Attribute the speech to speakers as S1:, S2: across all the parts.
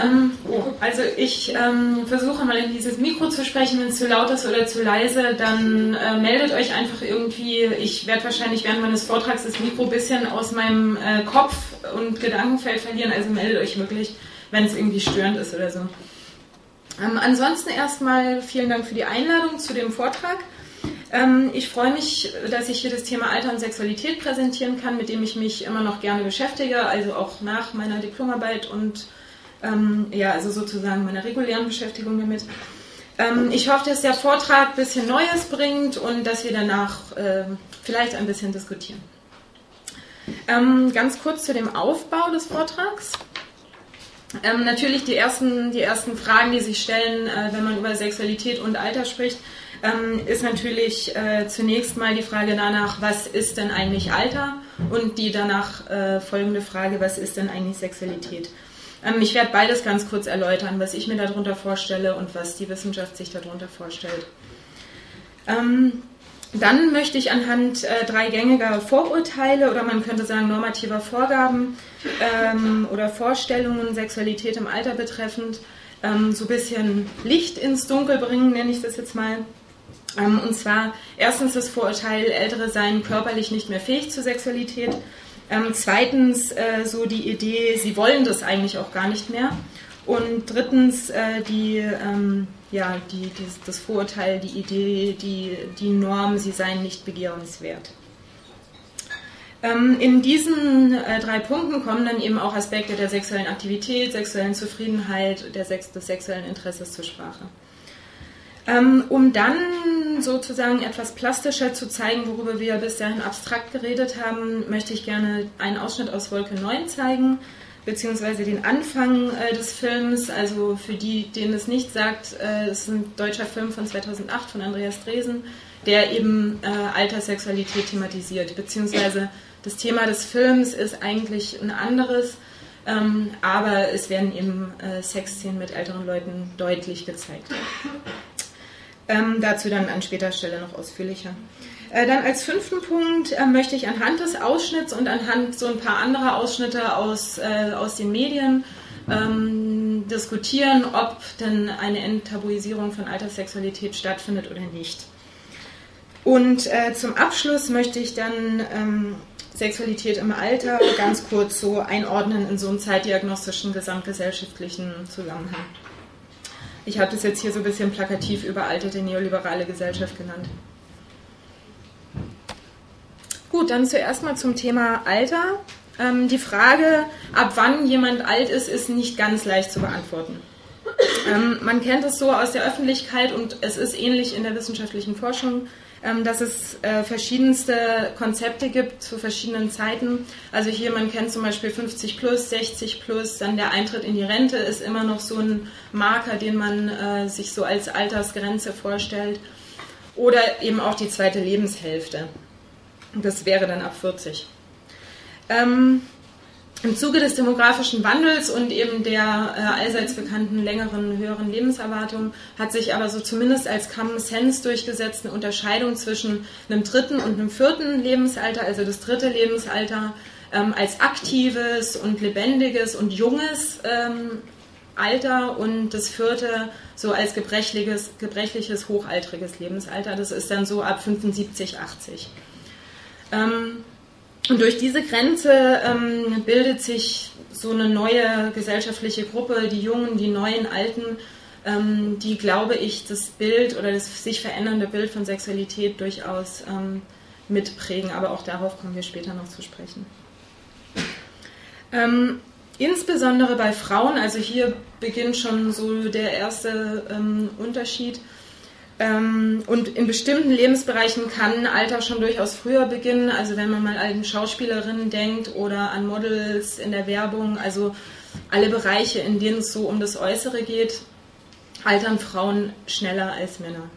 S1: Also ich versuche mal in dieses Mikro zu sprechen. Wenn es zu laut ist oder zu leise, dann meldet euch einfach irgendwie. Ich werde wahrscheinlich während meines Vortrags das Mikro ein bisschen aus meinem Kopf und Gedankenfeld verlieren. Also meldet euch wirklich, wenn es irgendwie störend ist oder so. Ansonsten erstmal vielen Dank für die Einladung zu dem Vortrag. Ich freue mich, dass ich hier das Thema Alter und Sexualität präsentieren kann, mit dem ich mich immer noch gerne beschäftige, also auch nach meiner Diplomarbeit und also sozusagen meiner regulären Beschäftigung damit. Ich hoffe, dass der Vortrag ein bisschen Neues bringt und dass wir danach vielleicht ein bisschen diskutieren. Ganz kurz zu dem Aufbau des Vortrags. Natürlich die ersten Fragen, die sich stellen, wenn man über Sexualität und Alter spricht, ist natürlich zunächst mal die Frage danach, was ist denn eigentlich Alter? Und die danach folgende Frage, was ist denn eigentlich Sexualität? Ich werde beides ganz kurz erläutern, was ich mir darunter vorstelle und was die Wissenschaft sich darunter vorstellt. Dann möchte ich anhand 3 gängiger Vorurteile oder man könnte sagen normativer Vorgaben oder Vorstellungen Sexualität im Alter betreffend so ein bisschen Licht ins Dunkel bringen, nenne ich das jetzt mal. Und zwar erstens das Vorurteil, Ältere seien körperlich nicht mehr fähig zur Sexualität. Zweitens so die Idee, sie wollen das eigentlich auch gar nicht mehr. Und drittens das Vorurteil, die Idee, die Norm, sie seien nicht begehrenswert. In diesen 3 Punkten kommen dann eben auch Aspekte der sexuellen Aktivität, sexuellen Zufriedenheit, des sexuellen Interesses zur Sprache. Um dann sozusagen etwas plastischer zu zeigen, worüber wir bis dahin abstrakt geredet haben, möchte ich gerne einen Ausschnitt aus Wolke 9 zeigen, beziehungsweise den Anfang des Films. Also für die, denen es nicht sagt, es ist ein deutscher Film von 2008 von Andreas Dresen, der eben Alterssexualität thematisiert, beziehungsweise das Thema des Films ist eigentlich ein anderes, aber es werden eben Sexszenen mit älteren Leuten deutlich gezeigt. Dazu dann an späterer Stelle noch ausführlicher. Dann als 5. Punkt möchte ich anhand des Ausschnitts und anhand so ein paar anderer Ausschnitte aus den Medien diskutieren, ob denn eine Enttabuisierung von Alterssexualität stattfindet oder nicht. Und zum Abschluss möchte ich dann Sexualität im Alter ganz kurz so einordnen in so einen zeitdiagnostischen gesamtgesellschaftlichen Zusammenhang. Ich habe das jetzt hier so ein bisschen plakativ überaltete neoliberale Gesellschaft genannt. Gut, dann zuerst mal zum Thema Alter. Die Frage, ab wann jemand alt ist, ist nicht ganz leicht zu beantworten. Man kennt es so aus der Öffentlichkeit und es ist ähnlich in der wissenschaftlichen Forschung, dass es verschiedenste Konzepte gibt zu verschiedenen Zeiten. Also hier, man kennt zum Beispiel 50 plus, 60 plus, dann der Eintritt in die Rente ist immer noch so ein Marker, den man sich so als Altersgrenze vorstellt. Oder eben auch die zweite Lebenshälfte. Das wäre dann ab 40. Im Zuge des demografischen Wandels und eben der allseits bekannten längeren, höheren Lebenserwartung hat sich aber so zumindest als Common Sense durchgesetzt eine Unterscheidung zwischen einem 3. und einem 4. Lebensalter, also das 3. Lebensalter als aktives und lebendiges und junges Alter und das 4. so als gebrechliches, hochaltriges Lebensalter. Das ist dann so ab 75, 80. Und durch diese Grenze bildet sich so eine neue gesellschaftliche Gruppe, die Jungen, die neuen Alten, die, glaube ich, das Bild oder das sich verändernde Bild von Sexualität durchaus mitprägen. Aber auch darauf kommen wir später noch zu sprechen. Insbesondere bei Frauen, also hier beginnt schon so der erste Unterschied. Und in bestimmten Lebensbereichen kann Alter schon durchaus früher beginnen. Also wenn man mal an Schauspielerinnen denkt oder an Models in der Werbung, also alle Bereiche, in denen es so um das Äußere geht, altern Frauen schneller als Männer.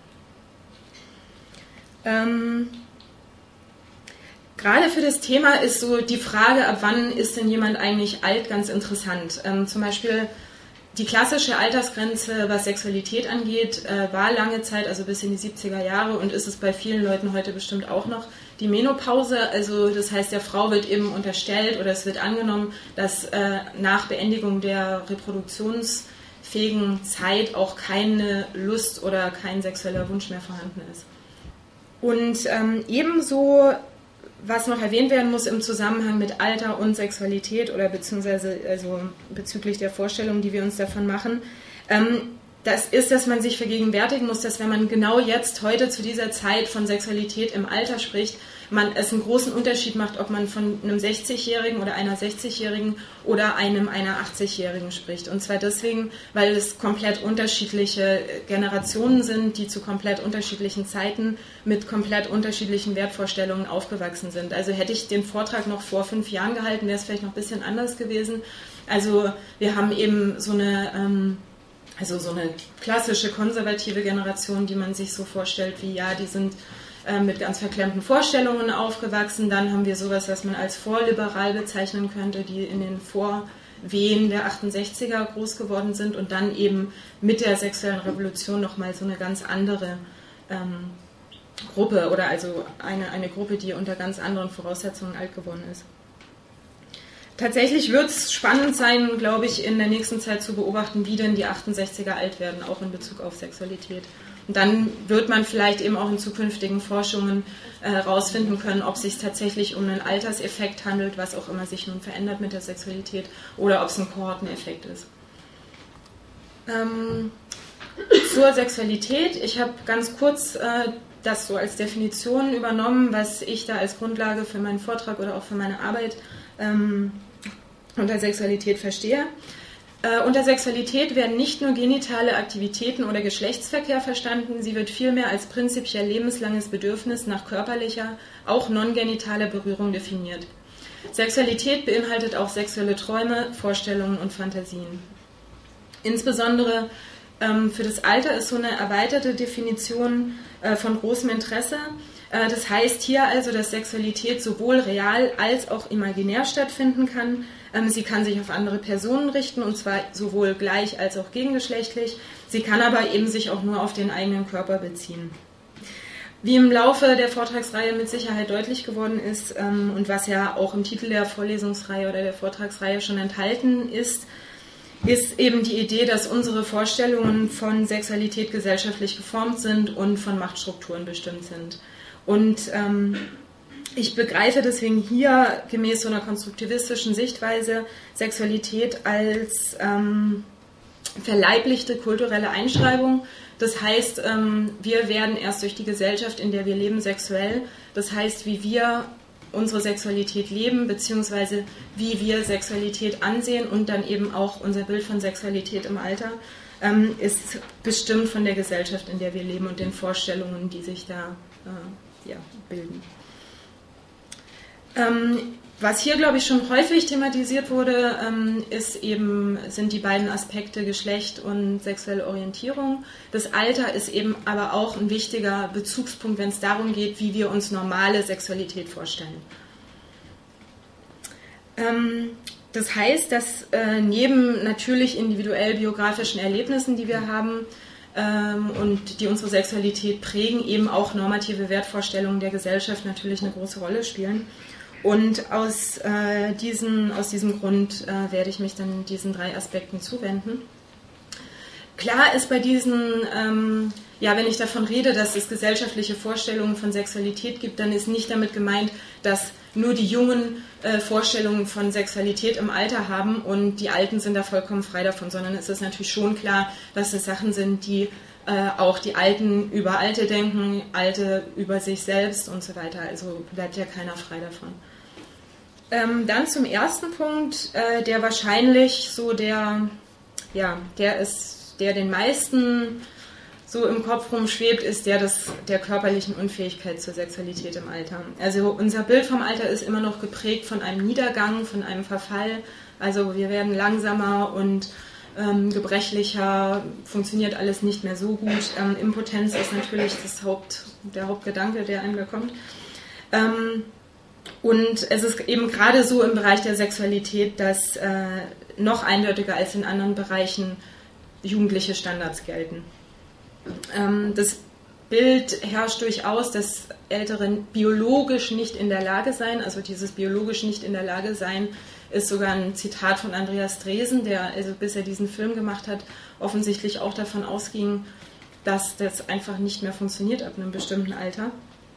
S1: Gerade für das Thema ist so die Frage, ab wann ist denn jemand eigentlich alt, ganz interessant. Zum Beispiel die klassische Altersgrenze, was Sexualität angeht, war lange Zeit, also bis in die 70er Jahre und ist es bei vielen Leuten heute bestimmt auch noch, die Menopause. Also das heißt, der Frau wird eben unterstellt oder es wird angenommen, dass nach Beendigung der reproduktionsfähigen Zeit auch keine Lust oder kein sexueller Wunsch mehr vorhanden ist. Und ebenso, was noch erwähnt werden muss im Zusammenhang mit Alter und Sexualität oder beziehungsweise also bezüglich der Vorstellungen, die wir uns davon machen, das ist, dass man sich vergegenwärtigen muss, dass wenn man genau jetzt, heute zu dieser Zeit von Sexualität im Alter spricht, man es einen großen Unterschied macht, ob man von einem 60-Jährigen oder einer 60-Jährigen oder einer 80-Jährigen spricht. Und zwar deswegen, weil es komplett unterschiedliche Generationen sind, die zu komplett unterschiedlichen Zeiten mit komplett unterschiedlichen Wertvorstellungen aufgewachsen sind. Also hätte ich den Vortrag noch vor 5 Jahren gehalten, wäre es vielleicht noch ein bisschen anders gewesen. Also wir haben eben so eine klassische konservative Generation, die man sich so vorstellt, wie ja, die sind mit ganz verklemmten Vorstellungen aufgewachsen. Dann haben wir sowas, was man als vorliberal bezeichnen könnte, die in den Vorwehen der 68er groß geworden sind und dann eben mit der sexuellen Revolution nochmal so eine ganz andere Gruppe oder also eine Gruppe, die unter ganz anderen Voraussetzungen alt geworden ist. Tatsächlich wird es spannend sein, glaube ich, in der nächsten Zeit zu beobachten, wie denn die 68er alt werden, auch in Bezug auf Sexualität. Und dann wird man vielleicht eben auch in zukünftigen Forschungen herausfinden können, ob es sich tatsächlich um einen Alterseffekt handelt, was auch immer sich nun verändert mit der Sexualität, oder ob es ein Kohorteneffekt ist. Zur Sexualität. Ich habe ganz kurz das so als Definition übernommen, was ich da als Grundlage für meinen Vortrag oder auch für meine Arbeit unter Sexualität verstehe. Unter Sexualität werden nicht nur genitale Aktivitäten oder Geschlechtsverkehr verstanden, sie wird vielmehr als prinzipiell lebenslanges Bedürfnis nach körperlicher, auch non-genitaler Berührung definiert. Sexualität beinhaltet auch sexuelle Träume, Vorstellungen und Fantasien. Insbesondere für das Alter ist so eine erweiterte Definition von großem Interesse. Das heißt hier also, dass Sexualität sowohl real als auch imaginär stattfinden kann. Sie kann sich auf andere Personen richten, und zwar sowohl gleich als auch gegengeschlechtlich. Sie kann aber eben sich auch nur auf den eigenen Körper beziehen. Wie im Laufe der Vortragsreihe mit Sicherheit deutlich geworden ist und was ja auch im Titel der Vorlesungsreihe oder der Vortragsreihe schon enthalten ist eben die Idee, dass unsere Vorstellungen von Sexualität gesellschaftlich geformt sind und von Machtstrukturen bestimmt sind. Und ich begreife deswegen hier gemäß so einer konstruktivistischen Sichtweise Sexualität als verleiblichte kulturelle Einschreibung. Das heißt, wir werden erst durch die Gesellschaft, in der wir leben, sexuell. Das heißt, wie wir unsere Sexualität leben, beziehungsweise wie wir Sexualität ansehen und dann eben auch unser Bild von Sexualität im Alter, ist bestimmt von der Gesellschaft, in der wir leben und den Vorstellungen, die sich da bilden. Was hier, glaube ich, schon häufig thematisiert wurde, sind die beiden Aspekte Geschlecht und sexuelle Orientierung. Das Alter ist eben aber auch ein wichtiger Bezugspunkt, wenn es darum geht, wie wir uns normale Sexualität vorstellen. Das heißt, dass neben natürlich individuell biografischen Erlebnissen, die wir haben und die unsere Sexualität prägen, eben auch normative Wertvorstellungen der Gesellschaft natürlich eine große Rolle spielen. Und aus diesem Grund werde ich mich dann diesen 3 Aspekten zuwenden. Klar ist bei diesen, wenn ich davon rede, dass es gesellschaftliche Vorstellungen von Sexualität gibt, dann ist nicht damit gemeint, dass nur die Jungen Vorstellungen von Sexualität im Alter haben und die Alten sind da vollkommen frei davon, sondern es ist natürlich schon klar, dass es Sachen sind, die auch die Alten über Alte denken, Alte über sich selbst und so weiter. Also bleibt ja keiner frei davon. Dann zum ersten Punkt, der wahrscheinlich so der den meisten so im Kopf rumschwebt, ist der körperlichen Unfähigkeit zur Sexualität im Alter. Also unser Bild vom Alter ist immer noch geprägt von einem Niedergang, von einem Verfall. Also wir werden langsamer und gebrechlicher, funktioniert alles nicht mehr so gut. Impotenz ist natürlich der Hauptgedanke, der einem da kommt. Und es ist eben gerade so im Bereich der Sexualität, dass noch eindeutiger als in anderen Bereichen jugendliche Standards gelten. Das Bild herrscht durchaus, dass Ältere biologisch nicht in der Lage seien. Also dieses biologisch nicht in der Lage sein ist sogar ein Zitat von Andreas Dresen, der, also bis er diesen Film gemacht hat, offensichtlich auch davon ausging, dass das einfach nicht mehr funktioniert ab einem bestimmten Alter.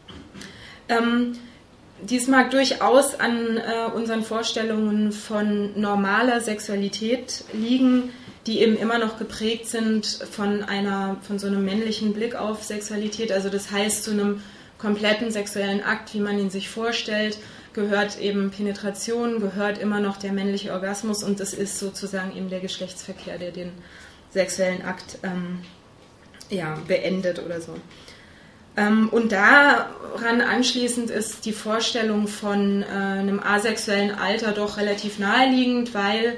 S1: Dies mag durchaus an unseren Vorstellungen von normaler Sexualität liegen, die eben immer noch geprägt sind von so einem männlichen Blick auf Sexualität. Also das heißt, zu einem kompletten sexuellen Akt, wie man ihn sich vorstellt, gehört eben Penetration, gehört immer noch der männliche Orgasmus und das ist sozusagen eben der Geschlechtsverkehr, der den sexuellen Akt beendet oder so. Und daran anschließend ist die Vorstellung von einem asexuellen Alter doch relativ naheliegend, weil,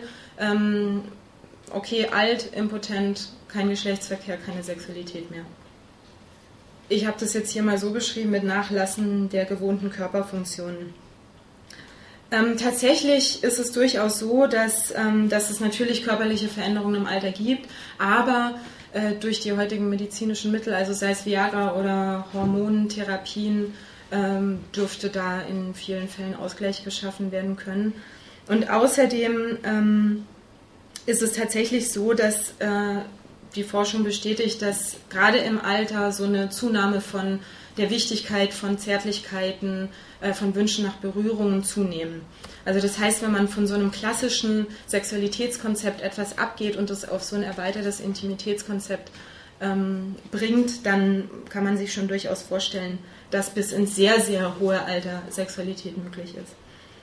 S1: alt, impotent, kein Geschlechtsverkehr, keine Sexualität mehr. Ich habe das jetzt hier mal so beschrieben mit Nachlassen der gewohnten Körperfunktionen. Tatsächlich ist es durchaus so, dass es natürlich körperliche Veränderungen im Alter gibt, aber durch die heutigen medizinischen Mittel, also sei es Viagra oder Hormontherapien, dürfte da in vielen Fällen Ausgleich geschaffen werden können. Und außerdem ist es tatsächlich so, dass die Forschung bestätigt, dass gerade im Alter so eine Zunahme von der Wichtigkeit von Zärtlichkeiten, von Wünschen nach Berührungen zunehmen. Also das heißt, wenn man von so einem klassischen Sexualitätskonzept etwas abgeht und es auf so ein erweitertes Intimitätskonzept bringt, dann kann man sich schon durchaus vorstellen, dass bis ins sehr, sehr hohe Alter Sexualität möglich ist.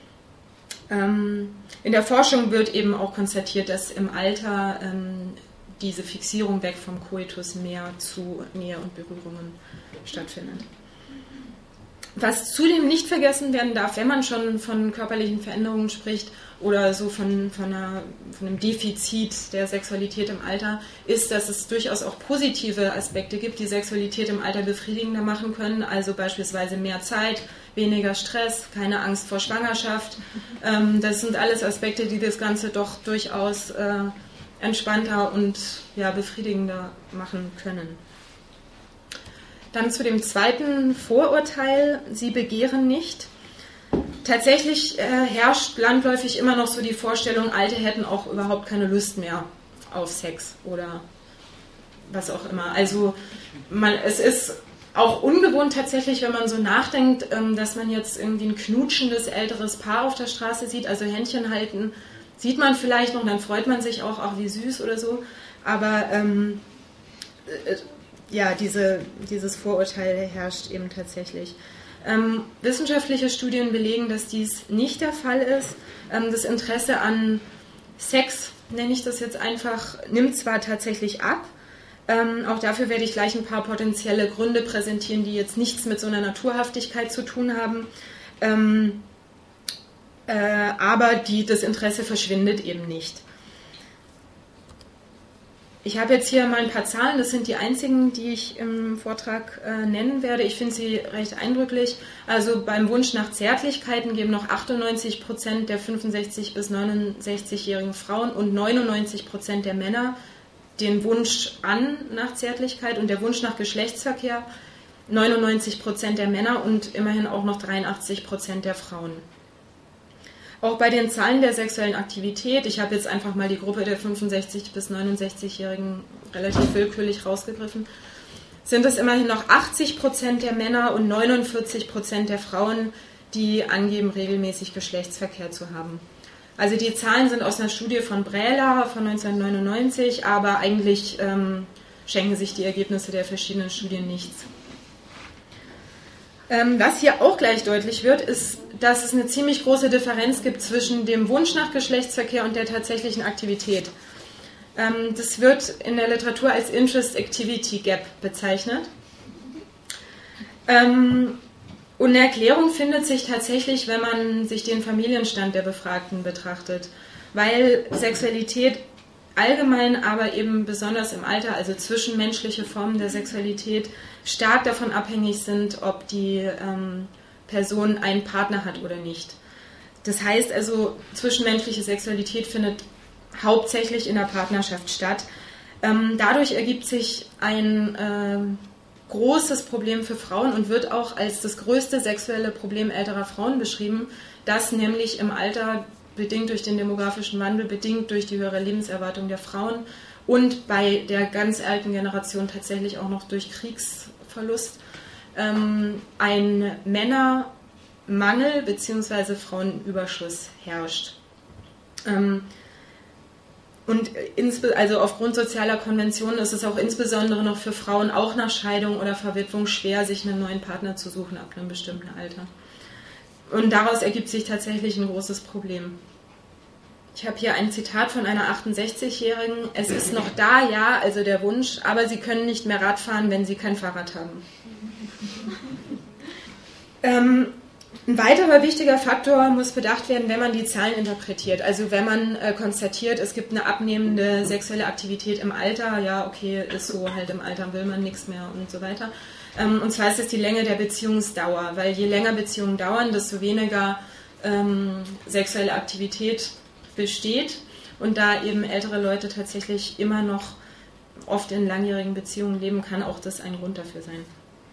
S1: In der Forschung wird eben auch konstatiert, dass im Alter diese Fixierung weg vom Koitus mehr zu Nähe und Berührungen stattfindet. Was zudem nicht vergessen werden darf, wenn man schon von körperlichen Veränderungen spricht oder so von einem Defizit der Sexualität im Alter, ist, dass es durchaus auch positive Aspekte gibt, die Sexualität im Alter befriedigender machen können, also beispielsweise mehr Zeit, weniger Stress, keine Angst vor Schwangerschaft. Das sind alles Aspekte, die das Ganze doch durchaus entspannter und befriedigender machen können. Dann zu dem zweiten Vorurteil, sie begehren nicht. Tatsächlich herrscht landläufig immer noch so die Vorstellung, Alte hätten auch überhaupt keine Lust mehr auf Sex oder was auch immer. Also es ist auch ungewohnt tatsächlich, wenn man so nachdenkt, dass man jetzt irgendwie ein knutschendes älteres Paar auf der Straße sieht, also Händchen halten, sieht man vielleicht noch, dann freut man sich auch wie süß oder so, aber dieses Vorurteil herrscht eben tatsächlich. Wissenschaftliche Studien belegen, dass dies nicht der Fall ist. Das Interesse an Sex, nenne ich das jetzt einfach, nimmt zwar tatsächlich ab, auch dafür werde ich gleich ein paar potenzielle Gründe präsentieren, die jetzt nichts mit so einer Naturhaftigkeit zu tun haben, aber das Interesse verschwindet eben nicht. Ich habe jetzt hier mal ein paar Zahlen, das sind die einzigen, die ich im Vortrag nennen werde. Ich finde sie recht eindrücklich. Also beim Wunsch nach Zärtlichkeiten geben noch 98% der 65- bis 69-jährigen Frauen und 99% der Männer den Wunsch an nach Zärtlichkeit und der Wunsch nach Geschlechtsverkehr 99% der Männer und immerhin auch noch 83% der Frauen. Auch bei den Zahlen der sexuellen Aktivität, ich habe jetzt einfach mal die Gruppe der 65- bis 69-Jährigen relativ willkürlich rausgegriffen, sind es immerhin noch 80% der Männer und 49% der Frauen, die angeben, regelmäßig Geschlechtsverkehr zu haben. Also die Zahlen sind aus einer Studie von Brähler von 1999, aber eigentlich schenken sich die Ergebnisse der verschiedenen Studien nichts. Was hier auch gleich deutlich wird, ist, dass es eine ziemlich große Differenz gibt zwischen dem Wunsch nach Geschlechtsverkehr und der tatsächlichen Aktivität. Das wird in der Literatur als Interest-Activity Gap bezeichnet. Und eine Erklärung findet sich tatsächlich, wenn man sich den Familienstand der Befragten betrachtet, weil Sexualität allgemein, aber eben besonders im Alter, also zwischenmenschliche Formen der Sexualität, stark davon abhängig sind, ob die Person einen Partner hat oder nicht. Das heißt also, zwischenmenschliche Sexualität findet hauptsächlich in der Partnerschaft statt. Dadurch ergibt sich ein großes Problem für Frauen und wird auch als das größte sexuelle Problem älterer Frauen beschrieben, dass nämlich im Alter, bedingt durch den demografischen Wandel, bedingt durch die höhere Lebenserwartung der Frauen und bei der ganz alten Generation tatsächlich auch noch durch Kriegsverlust, ein Männermangel bzw. Frauenüberschuss herrscht. Und also aufgrund sozialer Konventionen ist es auch insbesondere noch für Frauen auch nach Scheidung oder Verwitwung schwer, sich einen neuen Partner zu suchen ab einem bestimmten Alter. Und daraus ergibt sich tatsächlich ein großes Problem. Ich habe hier ein Zitat von einer 68-Jährigen. Es ist noch da, ja, also der Wunsch, aber Sie können nicht mehr Rad fahren, wenn Sie kein Fahrrad haben. Ein weiterer wichtiger Faktor muss bedacht werden, wenn man die Zahlen interpretiert. Also wenn man konstatiert, es gibt eine abnehmende sexuelle Aktivität im Alter, ja, okay, ist so, halt im Alter will man nichts mehr und so weiter. Und zwar ist es die Länge der Beziehungsdauer, weil je länger Beziehungen dauern, desto weniger sexuelle Aktivität besteht. Und da eben ältere Leute tatsächlich immer noch oft in langjährigen Beziehungen leben, kann auch das ein Grund dafür sein.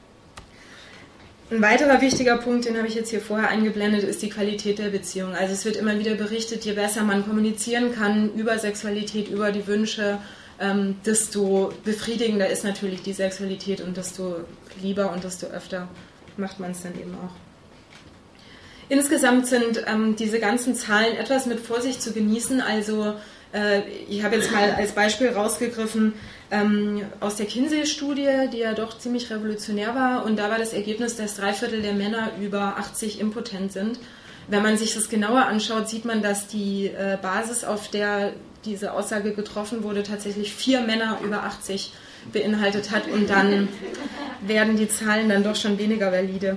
S1: Ein weiterer wichtiger Punkt, den habe ich jetzt hier vorher eingeblendet, ist die Qualität der Beziehung. Also es wird immer wieder berichtet, je besser man kommunizieren kann über Sexualität, über die Wünsche, desto befriedigender ist natürlich die Sexualität und desto lieber und desto öfter macht man es dann eben auch. Insgesamt sind diese ganzen Zahlen etwas mit Vorsicht zu genießen. Also ich habe jetzt mal als Beispiel rausgegriffen aus der Kinsey-Studie, die ja doch ziemlich revolutionär war. Und da war das Ergebnis, dass 3/4 der Männer über 80 impotent sind. Wenn man sich das genauer anschaut, sieht man, dass die Basis, auf der diese Aussage getroffen wurde, tatsächlich 4 Männer über 80 beinhaltet hat. Und dann werden die Zahlen dann doch schon weniger valide.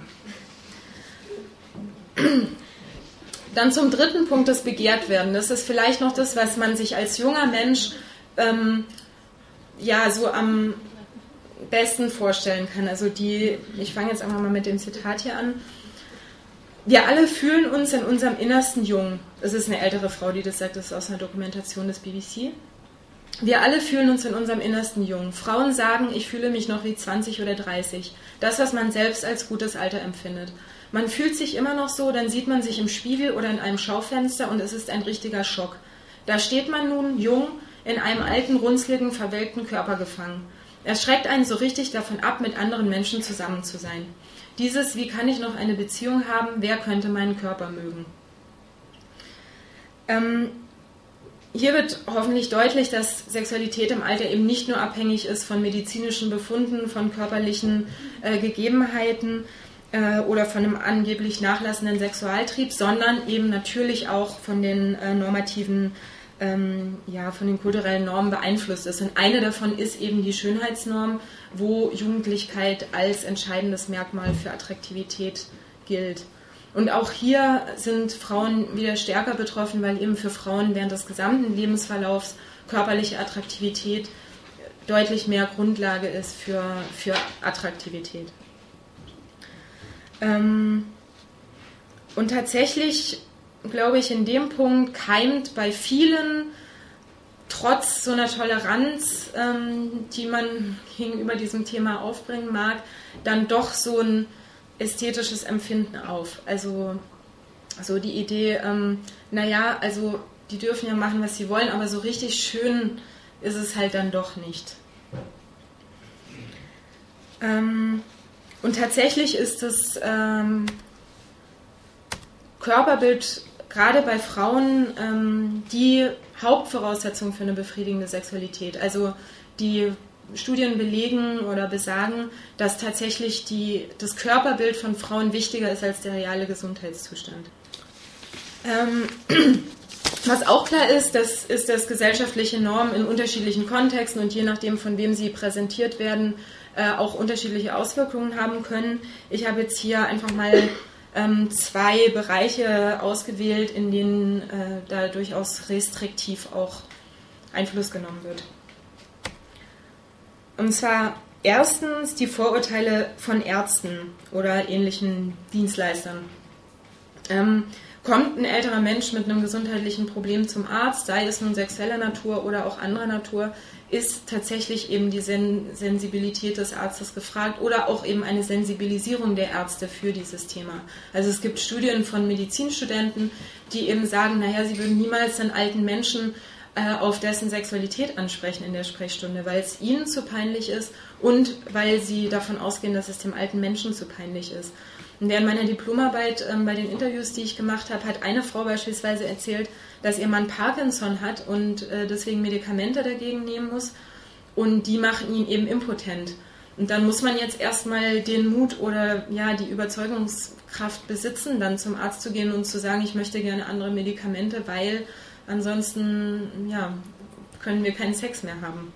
S1: Dann zum dritten Punkt, das Begehrtwerden. Das ist vielleicht noch das, was man sich als junger Mensch so am besten vorstellen kann. Also ich fange jetzt einfach mal mit dem Zitat hier an. Wir alle fühlen uns in unserem Innersten jung. Das ist eine ältere Frau, die das sagt, das ist aus einer Dokumentation des BBC. Wir alle fühlen uns in unserem Innersten jung. Frauen sagen, ich fühle mich noch wie 20 oder 30. Das, was man selbst als gutes Alter empfindet. Man fühlt sich immer noch so, dann sieht man sich im Spiegel oder in einem Schaufenster und es ist ein richtiger Schock. Da steht man nun, jung, in einem alten, runzligen, verwelkten Körper gefangen. Es schreckt einen so richtig davon ab, mit anderen Menschen zusammen zu sein. Dieses, wie kann ich noch eine Beziehung haben, wer könnte meinen Körper mögen? Hier wird hoffentlich deutlich, dass Sexualität im Alter eben nicht nur abhängig ist von medizinischen Befunden, von körperlichen Gegebenheiten oder von einem angeblich nachlassenden Sexualtrieb, sondern eben natürlich auch von den normativen, von den kulturellen Normen beeinflusst ist. Und eine davon ist eben die Schönheitsnorm, wo Jugendlichkeit als entscheidendes Merkmal für Attraktivität gilt. Und auch hier sind Frauen wieder stärker betroffen, weil eben für Frauen während des gesamten Lebensverlaufs körperliche Attraktivität deutlich mehr Grundlage ist für Attraktivität. Und tatsächlich, glaube ich, in dem Punkt keimt bei vielen, trotz so einer Toleranz, die man gegenüber diesem Thema aufbringen mag, dann doch so ein ästhetisches Empfinden auf. Also so die Idee, also die dürfen ja machen, was sie wollen, aber so richtig schön ist es halt dann doch nicht. Und tatsächlich ist das Körperbild gerade bei Frauen die Hauptvoraussetzung für eine befriedigende Sexualität. Also die Studien belegen oder besagen, dass tatsächlich das Körperbild von Frauen wichtiger ist als der reale Gesundheitszustand. Was auch klar ist, dass gesellschaftliche Normen in unterschiedlichen Kontexten und je nachdem, von wem sie präsentiert werden, auch unterschiedliche Auswirkungen haben können. Ich habe jetzt hier einfach mal 2 Bereiche ausgewählt, in denen da durchaus restriktiv auch Einfluss genommen wird. Und zwar erstens die Vorurteile von Ärzten oder ähnlichen Dienstleistern. Kommt ein älterer Mensch mit einem gesundheitlichen Problem zum Arzt, sei es nun sexueller Natur oder auch anderer Natur, ist tatsächlich eben die Sensibilität des Arztes gefragt oder auch eben eine Sensibilisierung der Ärzte für dieses Thema. Also es gibt Studien von Medizinstudenten, die eben sagen, naja, sie würden niemals einen alten Menschen auf dessen Sexualität ansprechen in der Sprechstunde, weil es ihnen zu peinlich ist und weil sie davon ausgehen, dass es dem alten Menschen zu peinlich ist. Und während meiner Diplomarbeit bei den Interviews, die ich gemacht habe, hat eine Frau beispielsweise erzählt, dass ihr Mann Parkinson hat und deswegen Medikamente dagegen nehmen muss und die machen ihn eben impotent. Und dann muss man jetzt erstmal den Mut oder ja die Überzeugungskraft besitzen, dann zum Arzt zu gehen und zu sagen, ich möchte gerne andere Medikamente, weil ansonsten ja, können wir keinen Sex mehr haben.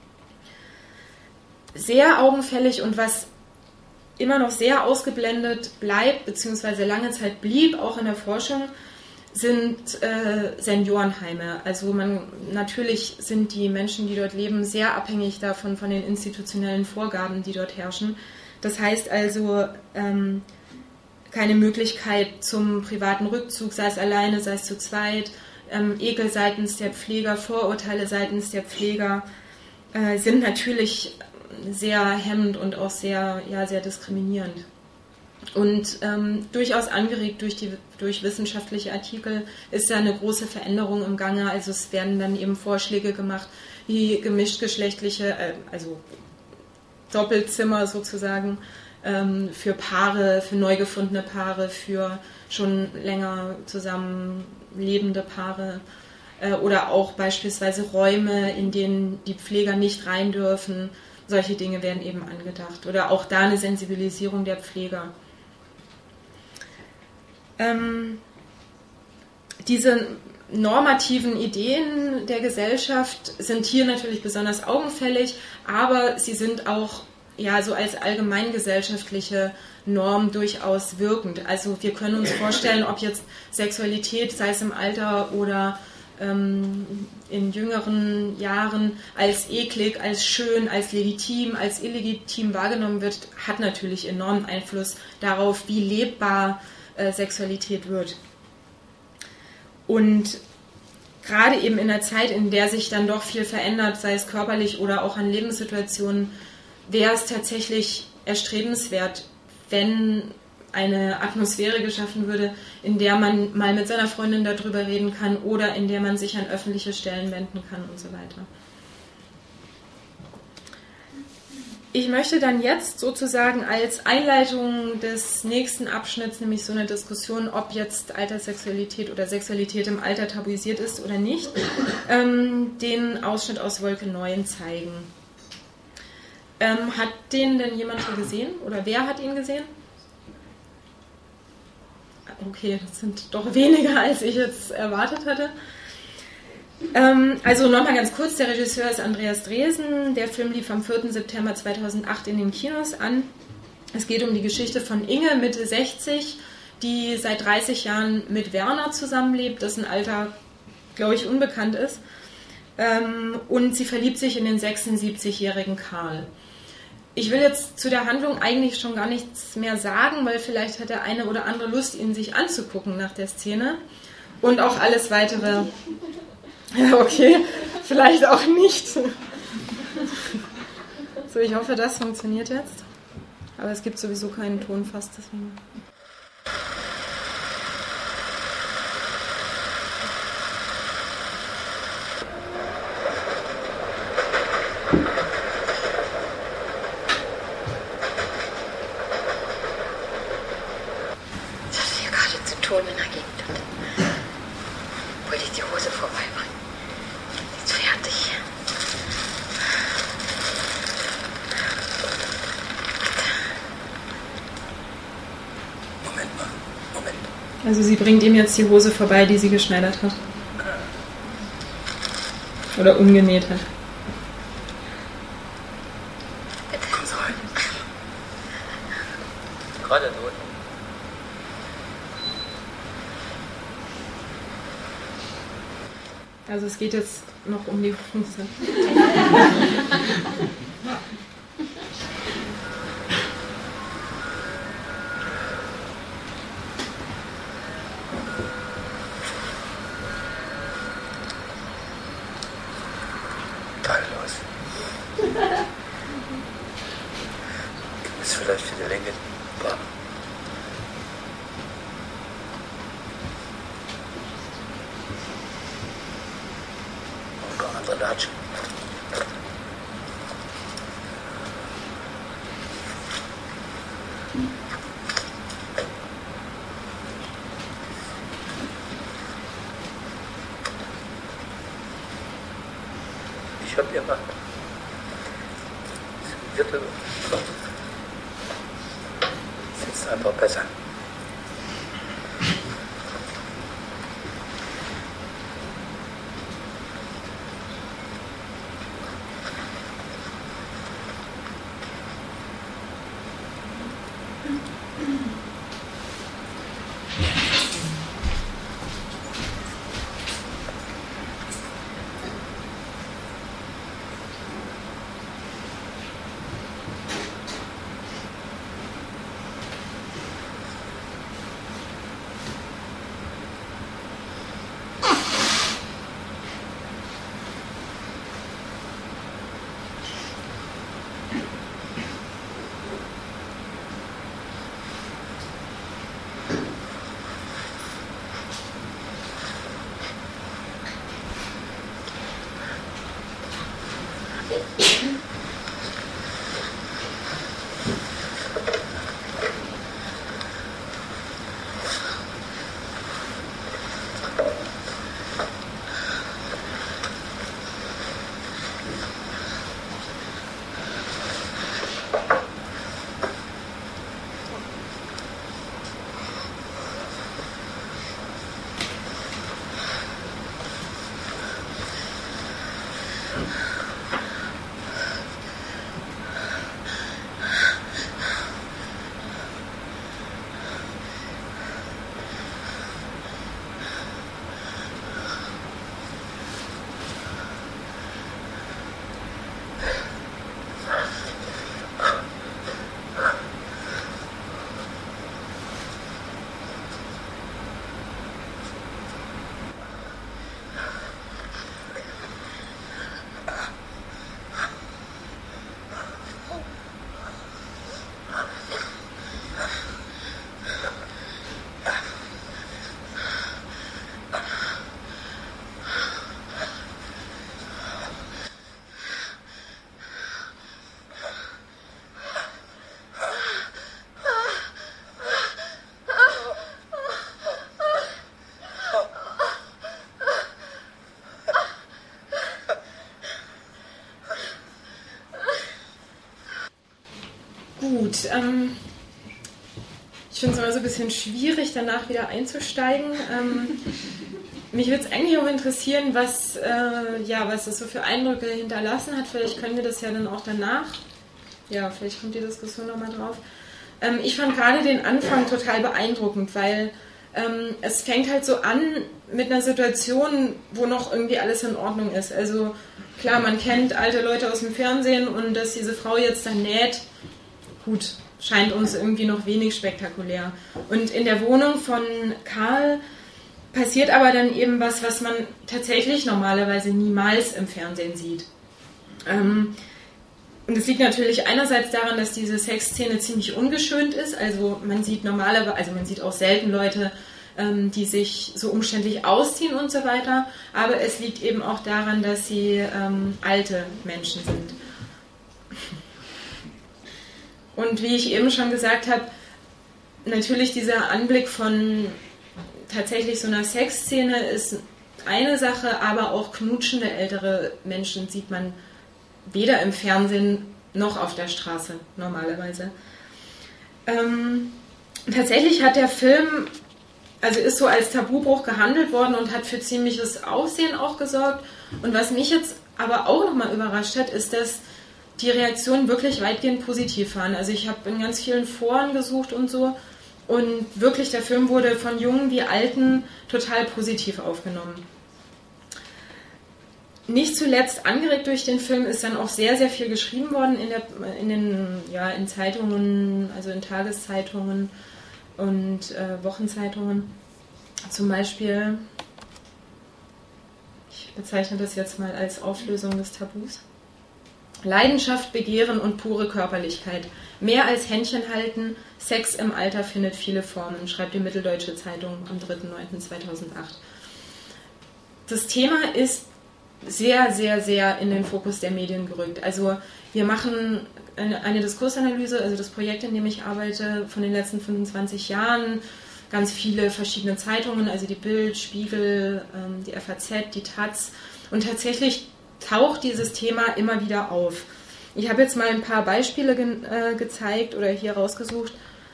S1: Sehr augenfällig und was immer noch sehr ausgeblendet bleibt, beziehungsweise lange Zeit blieb, auch in der Forschung, sind Seniorenheime. Also natürlich sind die Menschen, die dort leben, sehr abhängig davon, von den institutionellen Vorgaben, die dort herrschen. Das heißt also, keine Möglichkeit zum privaten Rückzug, sei es alleine, sei es zu zweit, Ekel seitens der Pfleger, Vorurteile seitens der Pfleger sind natürlich sehr hemmend und auch sehr diskriminierend. Und durchaus angeregt durch wissenschaftliche Artikel ist da eine große Veränderung im Gange. Also es werden dann eben Vorschläge gemacht, wie gemischtgeschlechtliche, also Doppelzimmer sozusagen, für Paare, für neu gefundene Paare, für schon länger zusammenlebende Paare oder auch beispielsweise Räume, in denen die Pfleger nicht rein dürfen. Solche Dinge werden eben angedacht. Oder auch da eine Sensibilisierung der Pfleger. Diese normativen Ideen der Gesellschaft sind hier natürlich besonders augenfällig, aber sie sind auch ja so als allgemeingesellschaftliche Norm durchaus wirkend. Also wir können uns vorstellen, ob jetzt Sexualität, sei es im Alter oder in jüngeren Jahren, als eklig, als schön, als legitim, als illegitim wahrgenommen wird, hat natürlich enormen Einfluss darauf, wie lebbar Sexualität wird. Und gerade eben in der Zeit, in der sich dann doch viel verändert, sei es körperlich oder auch an Lebenssituationen, wäre es tatsächlich erstrebenswert, wenn eine Atmosphäre geschaffen würde, in der man mal mit seiner Freundin darüber reden kann oder in der man sich an öffentliche Stellen wenden kann und so weiter. Ich möchte dann jetzt sozusagen als Einleitung des nächsten Abschnitts, nämlich so eine Diskussion, ob jetzt Alterssexualität oder Sexualität im Alter tabuisiert ist oder nicht, den Ausschnitt aus Wolke 9 zeigen. Hat den denn jemand hier gesehen? Oder wer hat ihn gesehen? Okay, das sind doch weniger, als ich jetzt erwartet hatte. Also nochmal ganz kurz, der Regisseur ist Andreas Dresen. Der Film lief am 4. September 2008 in den Kinos an. Es geht um die Geschichte von Inge, Mitte 60, die seit 30 Jahren mit Werner zusammenlebt, dessen Alter, glaube ich, unbekannt ist. Und sie verliebt sich in den 76-jährigen Karl. Ich will jetzt zu der Handlung eigentlich schon gar nichts mehr sagen, weil vielleicht hat der eine oder andere Lust, ihn sich anzugucken nach der Szene. Und auch alles weitere. Ja, okay, vielleicht auch nicht. So, ich hoffe, das funktioniert jetzt. Aber es gibt sowieso keinen Ton fast, deswegen.
S2: Ton in der Gegend hat. Wollte ich die Hose vorbeibringen. Jetzt fertig.
S3: Moment.
S1: Also sie bringt ihm jetzt die Hose vorbei, die sie geschneidert hat. Oder umgenäht hat.
S3: Komm so rein. Gerade tot.
S1: Also es geht jetzt noch um die Hose.
S3: aus. Ist vielleicht für die Länge. Ein paar andere Latschen. Ich habe immer Gürtel sitzt einfach besser.
S1: Gut, ich finde es immer so ein bisschen schwierig, danach wieder einzusteigen. Mich würde es eigentlich auch interessieren, was das so für Eindrücke hinterlassen hat. Vielleicht können wir das ja dann auch danach. Ja, vielleicht kommt die Diskussion nochmal drauf. Ich fand gerade den Anfang total beeindruckend, weil es fängt halt so an mit einer Situation, wo noch irgendwie alles in Ordnung ist. Also klar, man kennt alte Leute aus dem Fernsehen und dass diese Frau jetzt da näht, gut, scheint uns irgendwie noch wenig spektakulär. Und in der Wohnung von Karl passiert aber dann eben was man tatsächlich normalerweise niemals im Fernsehen sieht. Und es liegt natürlich einerseits daran, dass diese Sexszene ziemlich ungeschönt ist. Also man sieht man sieht auch selten Leute, die sich so umständlich ausziehen und so weiter. Aber es liegt eben auch daran, dass sie alte Menschen sind. Und wie ich eben schon gesagt habe, natürlich dieser Anblick von tatsächlich so einer Sexszene ist eine Sache, aber auch knutschende ältere Menschen sieht man weder im Fernsehen noch auf der Straße normalerweise. Tatsächlich hat der Film, also ist so als Tabubruch gehandelt worden und hat für ziemliches Aufsehen auch gesorgt. Und was mich jetzt aber auch nochmal überrascht hat, ist, dass die Reaktionen wirklich weitgehend positiv waren. Also ich habe in ganz vielen Foren gesucht und so und wirklich der Film wurde von Jungen wie Alten total positiv aufgenommen. Nicht zuletzt angeregt durch den Film ist dann auch sehr, sehr viel geschrieben worden in Zeitungen, also in Tageszeitungen und Wochenzeitungen. Zum Beispiel, ich bezeichne das jetzt mal als Auflösung des Tabus. Leidenschaft, Begehren und pure Körperlichkeit. Mehr als Händchen halten, Sex im Alter findet viele Formen, schreibt die Mitteldeutsche Zeitung am 3.9.2008. Das Thema ist sehr, sehr, sehr in den Fokus der Medien gerückt. Also wir machen eine Diskursanalyse, also das Projekt, in dem ich arbeite, von den letzten 25 Jahren, ganz viele verschiedene Zeitungen, also die Bild, Spiegel, die FAZ, die Taz, und tatsächlich taucht dieses Thema immer wieder auf. Ich habe jetzt mal ein paar Beispiele gezeigt oder hier rausgesucht.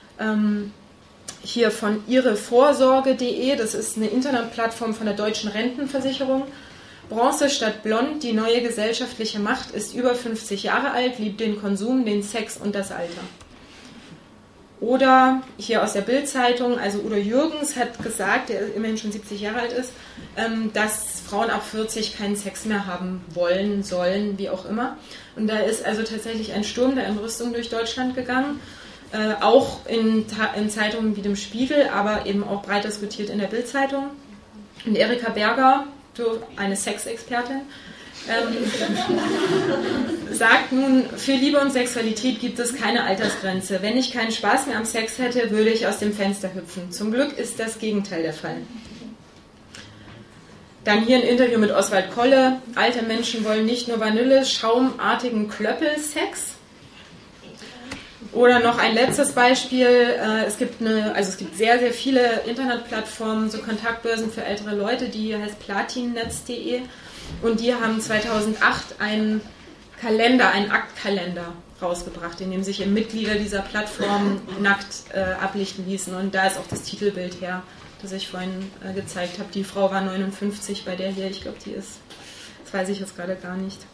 S1: Hier von ihrevorsorge.de, das ist eine Internetplattform von der Deutschen Rentenversicherung. Bronze statt blond, die neue gesellschaftliche Macht, ist über 50 Jahre alt, liebt den Konsum, den Sex und das Alter. Oder hier aus der Bild-Zeitung, also Udo Jürgens hat gesagt, der immerhin schon 70 Jahre alt ist, dass Frauen ab 40 keinen Sex mehr haben wollen, sollen, wie auch immer. Und da ist also tatsächlich ein Sturm der Entrüstung durch Deutschland gegangen, auch in Zeitungen wie dem Spiegel, aber eben auch breit diskutiert in der Bild-Zeitung. Und Erika Berger, eine Sexexpertin, sagt nun, für Liebe und Sexualität gibt es keine Altersgrenze. Wenn ich keinen Spaß mehr am Sex hätte, würde ich aus dem Fenster hüpfen. Zum Glück ist das Gegenteil der Fall. Dann hier ein Interview mit Oswald Kolle. Alte Menschen wollen nicht nur Vanille, schaumartigen Klöppelsex. Oder noch ein letztes Beispiel. Es gibt sehr, sehr viele Internetplattformen, so Kontaktbörsen für ältere Leute, die heißt platinnetz.de. Und die haben 2008 einen Aktkalender rausgebracht, in dem sich eben Mitglieder dieser Plattform nackt ablichten ließen. Und da ist auch das Titelbild her, das ich vorhin gezeigt habe. Die Frau war 59, bei der hier, ich glaube, die ist, das weiß ich jetzt gerade gar nicht.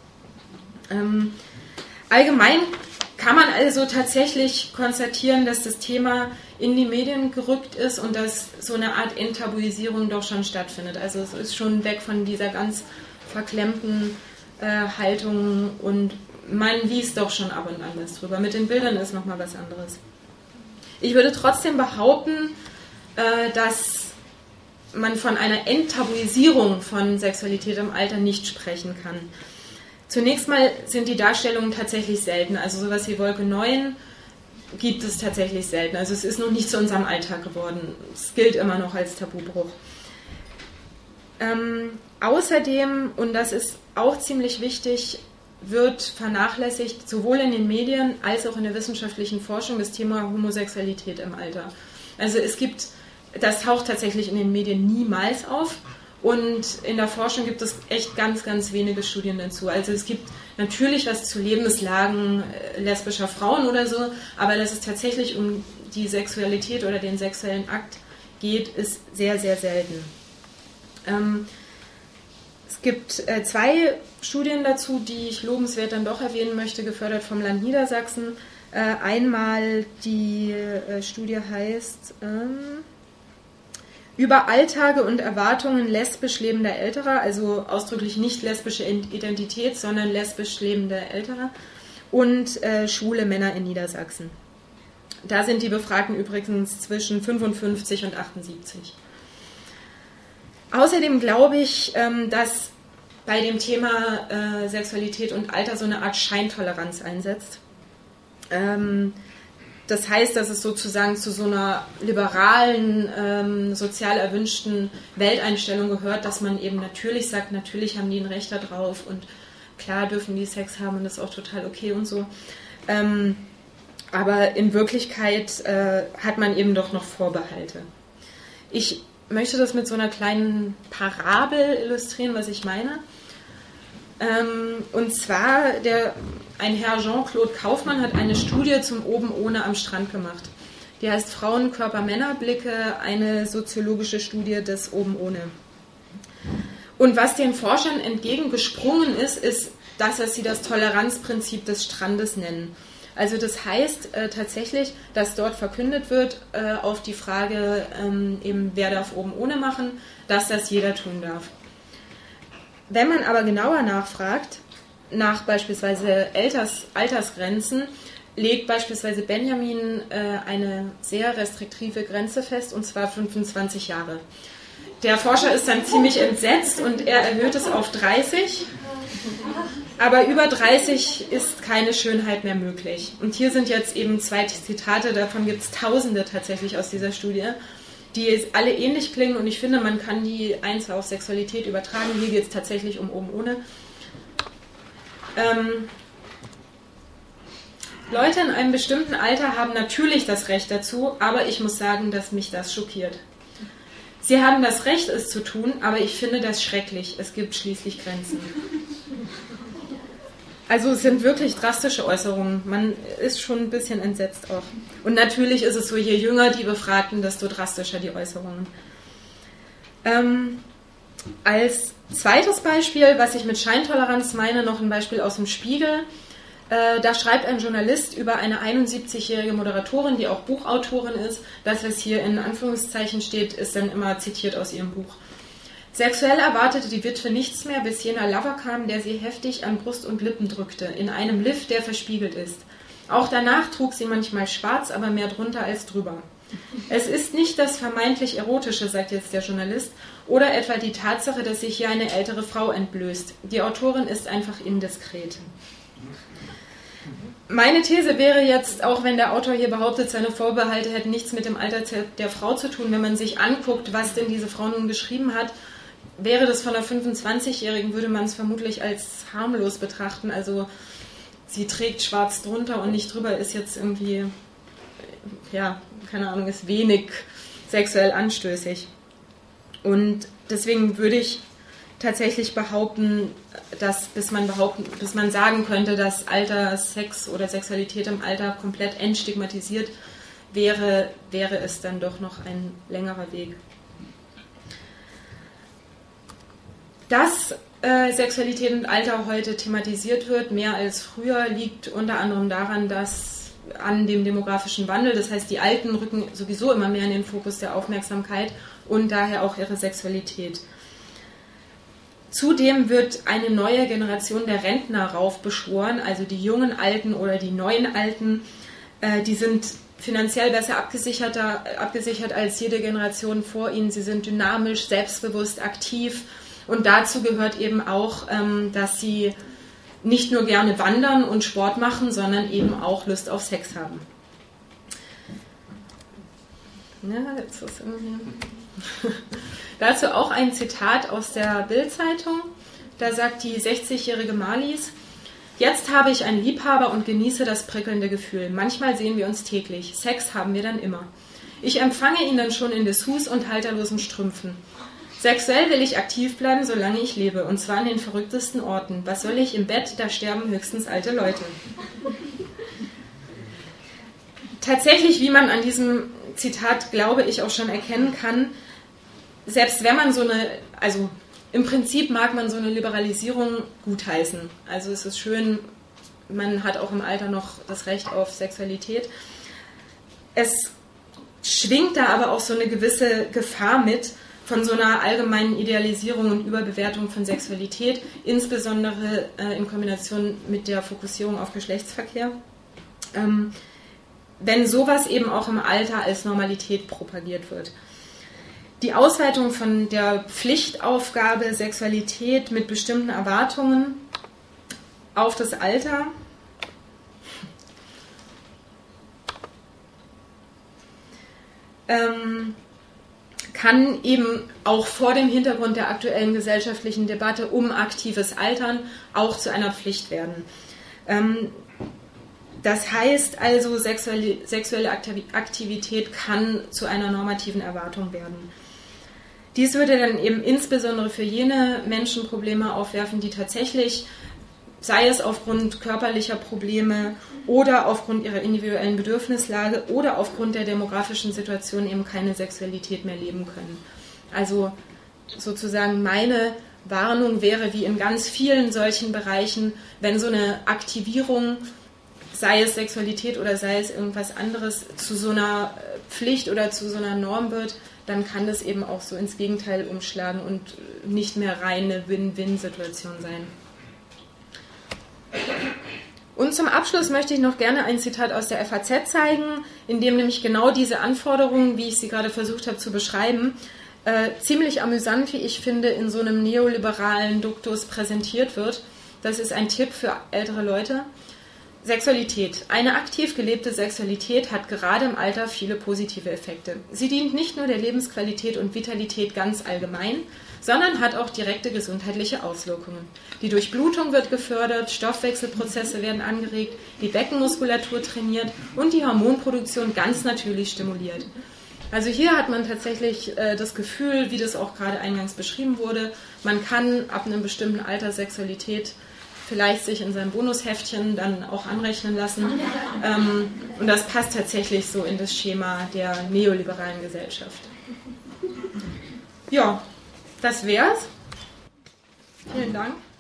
S1: Allgemein kann man also tatsächlich konstatieren, dass das Thema in die Medien gerückt ist und dass so eine Art Enttabuisierung doch schon stattfindet. Also es ist schon weg von dieser ganz verklemmten Haltung und man liest doch schon ab und an was drüber. Mit den Bildern ist nochmal was anderes. Ich würde trotzdem behaupten, dass man von einer Enttabuisierung von Sexualität im Alter nicht sprechen kann. Zunächst mal sind die Darstellungen tatsächlich selten. Also sowas wie Wolke 9 gibt es tatsächlich selten. Also es ist noch nicht zu unserem Alltag geworden. Es gilt immer noch als Tabubruch. Außerdem, und das ist auch ziemlich wichtig, wird vernachlässigt, sowohl in den Medien als auch in der wissenschaftlichen Forschung, das Thema Homosexualität im Alter. Also das taucht tatsächlich in den Medien niemals auf. Und in der Forschung gibt es echt ganz, ganz wenige Studien dazu. Also es gibt natürlich was zu Lebenslagen lesbischer Frauen oder so, aber dass es tatsächlich um die Sexualität oder den sexuellen Akt geht, ist sehr, sehr selten. Es gibt 2 Studien dazu, die ich lobenswert dann doch erwähnen möchte, gefördert vom Land Niedersachsen. Einmal die Studie heißt über Alltage und Erwartungen lesbisch lebender Älterer, also ausdrücklich nicht lesbische Identität, sondern lesbisch lebender Älterer und schwule Männer in Niedersachsen. Da sind die Befragten übrigens zwischen 55 und 78. Außerdem glaube ich, dass bei dem Thema Sexualität und Alter so eine Art Scheintoleranz einsetzt. Das heißt, dass es sozusagen zu so einer liberalen, sozial erwünschten Welteinstellung gehört, dass man eben natürlich sagt, natürlich haben die ein Recht darauf und klar dürfen die Sex haben und das ist auch total okay und so. Aber in Wirklichkeit hat man eben doch noch Vorbehalte. Ich möchte das mit so einer kleinen Parabel illustrieren, was ich meine. Und zwar, ein Herr Jean-Claude Kaufmann hat eine Studie zum Oben ohne am Strand gemacht. Die heißt Frauen, Körper, Männerblicke, eine soziologische Studie des Oben ohne. Und was den Forschern entgegengesprungen ist, dass sie das Toleranzprinzip des Strandes nennen. Also das heißt tatsächlich, dass dort verkündet wird auf die Frage, eben wer darf oben ohne machen, dass das jeder tun darf. Wenn man aber genauer nachfragt, nach beispielsweise Altersgrenzen, legt beispielsweise Benjamin eine sehr restriktive Grenze fest, und zwar 25 Jahre. Der Forscher ist dann ziemlich entsetzt und er erhöht es auf 30 Aber über 30 ist keine Schönheit mehr möglich. Und hier sind jetzt eben 2 Zitate, davon gibt es Tausende tatsächlich aus dieser Studie, die alle ähnlich klingen und ich finde, man kann die eins auf Sexualität übertragen. Hier geht es tatsächlich um oben ohne. Leute in einem bestimmten Alter haben natürlich das Recht dazu, aber ich muss sagen, dass mich das schockiert. Sie haben das Recht, es zu tun, aber ich finde das schrecklich. Es gibt schließlich Grenzen. Also es sind wirklich drastische Äußerungen. Man ist schon ein bisschen entsetzt auch. Und natürlich ist es so, je jünger die Befragten, desto drastischer die Äußerungen. Als zweites Beispiel, was ich mit Scheintoleranz meine, noch ein Beispiel aus dem Spiegel. Da schreibt ein Journalist über eine 71-jährige Moderatorin, die auch Buchautorin ist. Das, was hier in Anführungszeichen steht, ist dann immer zitiert aus ihrem Buch. Sexuell erwartete die Witwe nichts mehr, bis jener Lover kam, der sie heftig an Brust und Lippen drückte, in einem Lift, der verspiegelt ist. Auch danach trug sie manchmal schwarz, aber mehr drunter als drüber. Es ist nicht das vermeintlich Erotische, sagt jetzt der Journalist, oder etwa die Tatsache, dass sich hier eine ältere Frau entblößt. Die Autorin ist einfach indiskret. Meine These wäre jetzt, auch wenn der Autor hier behauptet, seine Vorbehalte hätten nichts mit dem Alter der Frau zu tun, wenn man sich anguckt, was denn diese Frau nun geschrieben hat, wäre das von einer 25-Jährigen, würde man es vermutlich als harmlos betrachten. Also sie trägt schwarz drunter und nicht drüber, ist jetzt irgendwie, ja, keine Ahnung, ist wenig sexuell anstößig. Und deswegen würde ich tatsächlich behaupten, dass bis man sagen könnte, dass Alter, Sex oder Sexualität im Alter komplett entstigmatisiert wäre es dann doch noch ein längerer Weg. Dass Sexualität und Alter heute thematisiert wird, mehr als früher, liegt unter anderem daran, dass an dem demografischen Wandel, das heißt, die Alten rücken sowieso immer mehr in den Fokus der Aufmerksamkeit und daher auch ihre Sexualität. Zudem wird eine neue Generation der Rentner raufbeschworen, also die jungen Alten oder die neuen Alten, die sind finanziell besser abgesichert als jede Generation vor ihnen. Sie sind dynamisch, selbstbewusst, aktiv und dazu gehört eben auch, dass sie nicht nur gerne wandern und Sport machen, sondern eben auch Lust auf Sex haben. Ja, jetzt ist irgendwie... Dazu auch ein Zitat aus der Bild-Zeitung. Da sagt die 60-jährige Marlies: Jetzt habe ich einen Liebhaber und genieße das prickelnde Gefühl. Manchmal sehen wir uns täglich. Sex haben wir dann immer. Ich empfange ihn dann schon in Dessous und halterlosen Strümpfen. Sexuell will ich aktiv bleiben, solange ich lebe. Und zwar an den verrücktesten Orten. Was soll ich im Bett? Da sterben höchstens alte Leute. Tatsächlich, wie man an diesem Zitat, glaube ich, auch schon erkennen kann, selbst wenn man also im Prinzip mag man so eine Liberalisierung gutheißen. Also es ist schön, man hat auch im Alter noch das Recht auf Sexualität. Es schwingt da aber auch so eine gewisse Gefahr mit von so einer allgemeinen Idealisierung und Überbewertung von Sexualität, insbesondere in Kombination mit der Fokussierung auf Geschlechtsverkehr. Wenn sowas eben auch im Alter als Normalität propagiert wird. Die Ausweitung von der Pflichtaufgabe Sexualität mit bestimmten Erwartungen auf das Alter kann eben auch vor dem Hintergrund der aktuellen gesellschaftlichen Debatte um aktives Altern auch zu einer Pflicht werden. Das heißt also, sexuelle Aktivität kann zu einer normativen Erwartung werden. Dies würde dann eben insbesondere für jene Menschen Probleme aufwerfen, die tatsächlich, sei es aufgrund körperlicher Probleme oder aufgrund ihrer individuellen Bedürfnislage oder aufgrund der demografischen Situation eben keine Sexualität mehr leben können. Also sozusagen meine Warnung wäre, wie in ganz vielen solchen Bereichen, wenn so eine Aktivierung, sei es Sexualität oder sei es irgendwas anderes, zu so einer Pflicht oder zu so einer Norm wird, dann kann das eben auch so ins Gegenteil umschlagen und nicht mehr reine Win-Win-Situation sein. Und zum Abschluss möchte ich noch gerne ein Zitat aus der FAZ zeigen, in dem nämlich genau diese Anforderungen, wie ich sie gerade versucht habe zu beschreiben, ziemlich amüsant, wie ich finde, in so einem neoliberalen Duktus präsentiert wird. Das ist ein Tipp für ältere Leute. Sexualität. Eine aktiv gelebte Sexualität hat gerade im Alter viele positive Effekte. Sie dient nicht nur der Lebensqualität und Vitalität ganz allgemein, sondern hat auch direkte gesundheitliche Auswirkungen. Die Durchblutung wird gefördert, Stoffwechselprozesse werden angeregt, die Beckenmuskulatur trainiert und die Hormonproduktion ganz natürlich stimuliert. Also hier hat man tatsächlich das Gefühl, wie das auch gerade eingangs beschrieben wurde, man kann ab einem bestimmten Alter Sexualität vielleicht sich in seinem Bonusheftchen dann auch anrechnen lassen. Und das passt tatsächlich so in das Schema der neoliberalen Gesellschaft. Ja, das wär's. Vielen Dank.